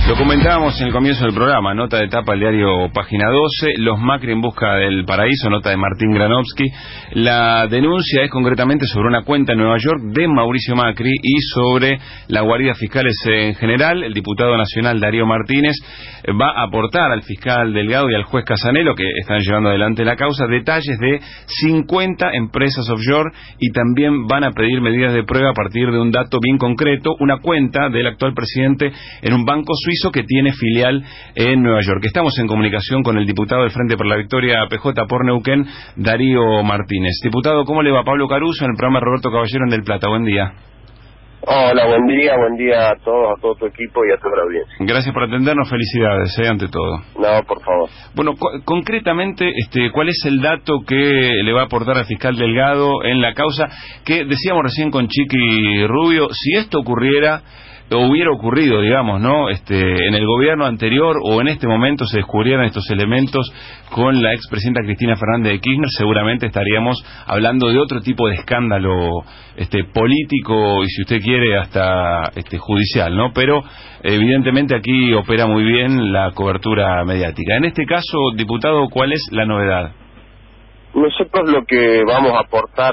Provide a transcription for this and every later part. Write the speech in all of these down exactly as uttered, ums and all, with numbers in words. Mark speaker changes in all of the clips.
Speaker 1: Lo comentábamos en el comienzo del programa, nota de tapa del diario Página doce, los Macri en busca del paraíso, nota de Martín Granovsky. La denuncia es concretamente sobre una cuenta en Nueva York de Mauricio Macri y sobre las guaridas fiscales en general. El diputado nacional Darío Martínez va a aportar al fiscal Delgado y al juez Casanelo, que están llevando adelante la causa, detalles de cincuenta empresas offshore y también van a pedir medidas de prueba a partir de un dato bien concreto, una cuenta del actual presidente en un banco suizo que tiene filial en Nueva York. Estamos en comunicación con el diputado del Frente por la Victoria P J por Neuquén, Darío Martínez. Diputado, ¿cómo le va? Pablo Caruso en el programa Roberto Caballero en Del Plata. Buen día.
Speaker 2: Hola, buen día, buen día a todos, a todo tu equipo y a toda la audiencia.
Speaker 1: Gracias por atendernos, felicidades, eh, ante todo.
Speaker 2: No, por favor.
Speaker 1: Bueno, cu- concretamente, este, ¿cuál es el dato que le va a aportar al fiscal Delgado en la causa? Que decíamos recién con Chiqui Rubio, si esto ocurriera, o hubiera ocurrido, digamos, ¿no? Este, en el gobierno anterior o en este momento se descubrieran estos elementos con la expresidenta Cristina Fernández de Kirchner, seguramente estaríamos hablando de otro tipo de escándalo, este, político y, si usted quiere, hasta este, judicial, ¿no? Pero evidentemente aquí opera muy bien la cobertura mediática. En este caso, diputado, ¿cuál es la novedad?
Speaker 2: Nosotros lo que vamos a aportar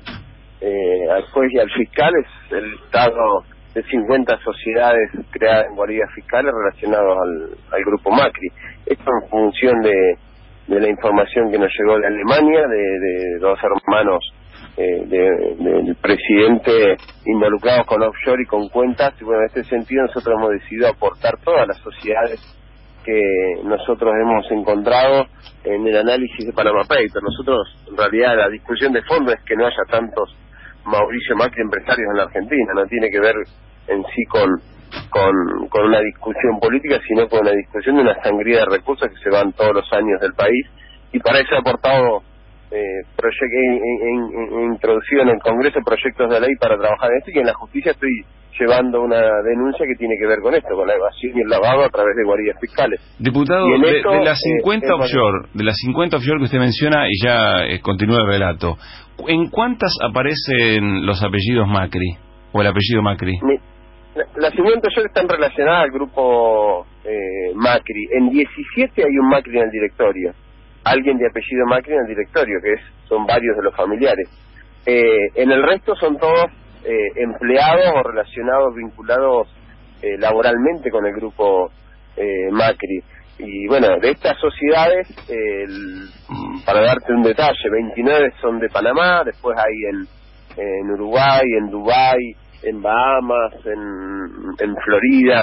Speaker 2: eh, al juez y al fiscal es el listado de cincuenta sociedades creadas en guaridas fiscales relacionadas al, al grupo Macri. Esto en función de, de la información que nos llegó de Alemania, de, de dos hermanos eh, de, del presidente involucrados con offshore y con cuentas, y bueno, en este sentido nosotros hemos decidido aportar todas las sociedades que nosotros hemos encontrado en el análisis de Panama Papers. Nosotros, en realidad, la discusión de fondo es que no haya tantos Mauricio Macri empresarios en la Argentina, no tiene que ver en sí con, con con una discusión política, sino con una discusión de una sangría de recursos que se van todos los años del país, y para eso he aportado eh, proye- en, en, en, introducido en el Congreso proyectos de ley para trabajar en esto, y en la justicia estoy llevando una denuncia que tiene que ver con esto, con la evasión y el lavado a través de guaridas fiscales.
Speaker 1: Diputado, de, esto, de las cincuenta eh, offshore, de las cincuenta offshore que usted menciona, y ya eh, continúa el relato, ¿en cuántas aparecen los apellidos Macri, o el apellido Macri?
Speaker 2: Mi, la, las cincuenta offshore están relacionadas al grupo eh, Macri. En diecisiete hay un Macri en el directorio, alguien de apellido Macri en el directorio, que es son varios de los familiares. Eh, en el resto son todos eh, empleados o relacionados, vinculados eh, laboralmente con el grupo eh, Macri. Y bueno, de estas sociedades, eh, el, para darte un detalle, veintinueve son de Panamá, después hay en, en Uruguay, en Dubái, en Bahamas, en, en Florida,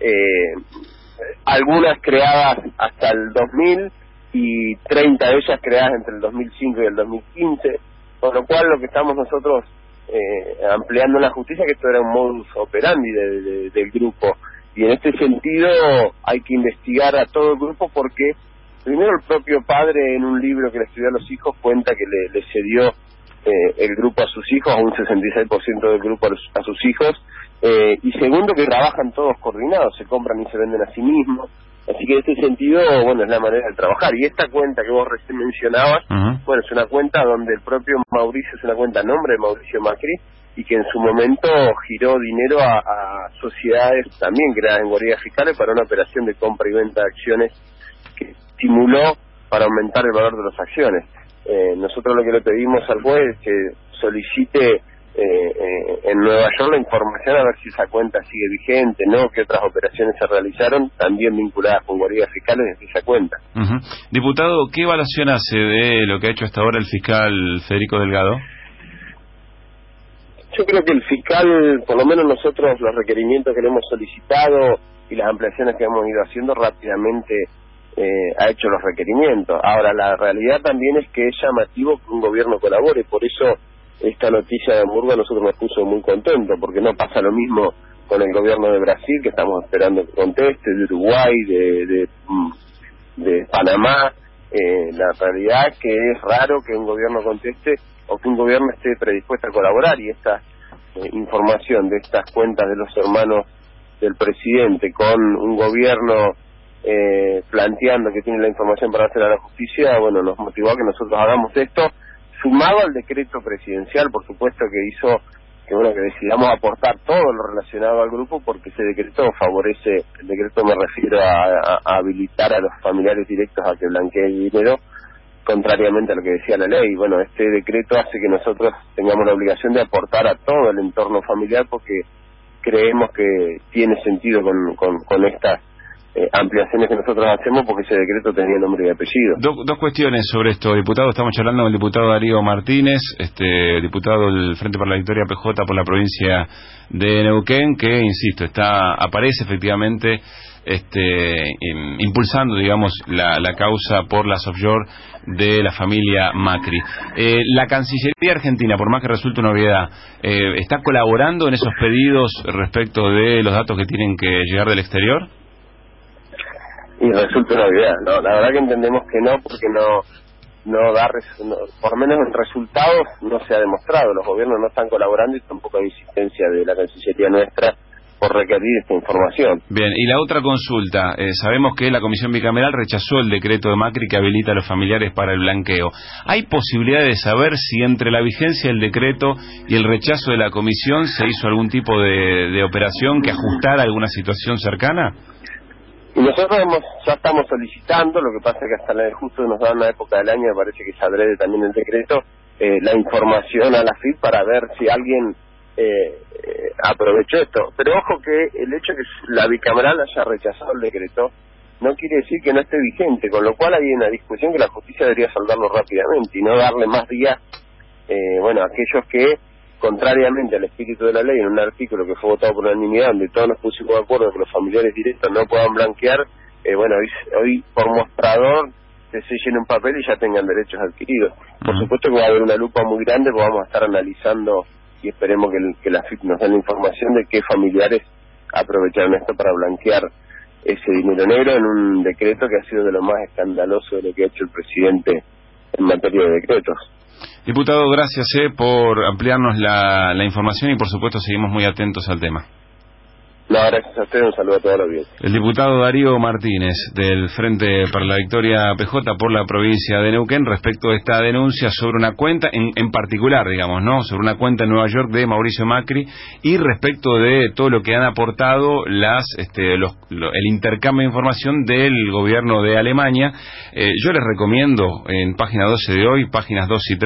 Speaker 2: eh, algunas creadas hasta el dos mil y treinta de ellas creadas entre el dos mil cinco y el dos mil quince, con lo cual lo que estamos nosotros eh, ampliando en la justicia, que esto era un modus operandi de, de, del grupo. Y en este sentido hay que investigar a todo el grupo, porque primero el propio padre, en un libro que le escribió a los hijos, cuenta que le, le cedió eh, el grupo a sus hijos, a un sesenta y seis por ciento del grupo a, los, a sus hijos, eh, y segundo que trabajan todos coordinados, se compran y se venden a sí mismos. Así que en este sentido, bueno, es la manera de trabajar. Y esta cuenta que vos recién mencionabas, uh-huh. bueno, es una cuenta donde el propio Mauricio, es una cuenta a nombre de Mauricio Macri, y que en su momento giró dinero a, a sociedades también creadas en guaridas fiscales para una operación de compra y venta de acciones que estimuló para aumentar el valor de las acciones. Eh, nosotros lo que le pedimos al juez es que solicite eh, eh, en Nueva York la información a ver si esa cuenta sigue vigente, no, qué otras operaciones se realizaron también vinculadas con guaridas fiscales en esa cuenta.
Speaker 1: Uh-huh. Diputado, ¿qué evaluación hace de lo que ha hecho hasta ahora el fiscal Federico Delgado?
Speaker 2: Yo creo que el fiscal, por lo menos nosotros, los requerimientos que le hemos solicitado y las ampliaciones que hemos ido haciendo, rápidamente eh, ha hecho los requerimientos. Ahora, la realidad también es que es llamativo que un gobierno colabore, por eso esta noticia de Hamburgo a nosotros nos puso muy contentos, porque no pasa lo mismo con el gobierno de Brasil, que estamos esperando que conteste, de Uruguay, de, de, de Panamá. Eh, la realidad es que es raro que un gobierno conteste o que un gobierno esté predispuesto a colaborar, y esta eh, información de estas cuentas de los hermanos del presidente con un gobierno eh, planteando que tiene la información para hacer a la justicia, bueno, nos motivó a que nosotros hagamos esto, sumado al decreto presidencial, por supuesto, que hizo que bueno, que decidamos aportar todo lo relacionado al grupo, porque ese decreto favorece, el decreto me refiero a, a, a habilitar a los familiares directos a que blanqueen dinero, contrariamente a lo que decía la ley. Bueno, este decreto hace que nosotros tengamos la obligación de aportar a todo el entorno familiar, porque creemos que tiene sentido con, con, con estas eh, ampliaciones que nosotros hacemos, porque ese decreto tenía nombre y apellido.
Speaker 1: Do, dos cuestiones sobre esto, diputado. Estamos charlando con el diputado Darío Martínez, este diputado del Frente para la Victoria P J por la provincia de Neuquén, que, insisto, está aparece efectivamente este impulsando, digamos, la, la causa por las offshore de la familia Macri. Eh, la Cancillería Argentina, por más que resulte una obviedad, eh, ¿está colaborando en esos pedidos respecto de los datos que tienen que llegar del exterior?
Speaker 2: Y resulta una obviedad, ¿no? La verdad que entendemos que no, porque no no da, res, no, por lo menos en resultados no se ha demostrado. Los gobiernos no están colaborando y tampoco hay insistencia de la Cancillería nuestra por requerir esta información.
Speaker 1: Bien, y la otra consulta, eh, sabemos que la Comisión Bicameral rechazó el decreto de Macri que habilita a los familiares para el blanqueo. ¿Hay posibilidad de saber si entre la vigencia del decreto y el rechazo de la Comisión se hizo algún tipo de, de operación que ajustara alguna situación cercana?
Speaker 2: Y nosotros hemos, ya estamos solicitando, lo que pasa es que hasta la, justo nos da una época del año, me parece que se adrede también el decreto, eh, la información a la F I P para ver si alguien eh, eh, aprovechó esto. Pero ojo que el hecho de que la bicameral haya rechazado el decreto no quiere decir que no esté vigente, con lo cual hay una discusión que la justicia debería saldarlo rápidamente y no darle más días, eh, bueno, a aquellos que, contrariamente al espíritu de la ley, en un artículo que fue votado por unanimidad, donde todos nos pusimos de acuerdo que los familiares directos no puedan blanquear, eh, bueno, hoy, hoy por mostrador se sellen un papel y ya tengan derechos adquiridos. Por supuesto que va a haber una lupa muy grande, porque vamos a estar analizando y esperemos que, el, que la F I P nos dé la información de qué familiares aprovecharon esto para blanquear ese dinero negro en un decreto que ha sido de lo más escandaloso de lo que ha hecho el presidente en materia de decretos.
Speaker 1: Diputado, gracias eh, por ampliarnos la, la información y por supuesto seguimos muy atentos al tema.
Speaker 2: No, gracias a usted, un saludo a toda la audiencia.
Speaker 1: El diputado Darío Martínez, del Frente para la Victoria P J por la provincia de Neuquén, respecto a esta denuncia sobre una cuenta, en, en particular, digamos, ¿no? Sobre una cuenta en Nueva York de Mauricio Macri y respecto de todo lo que han aportado las, este, los, lo, el intercambio de información del gobierno de Alemania. Eh, yo les recomiendo en página doce de hoy, páginas dos y tres,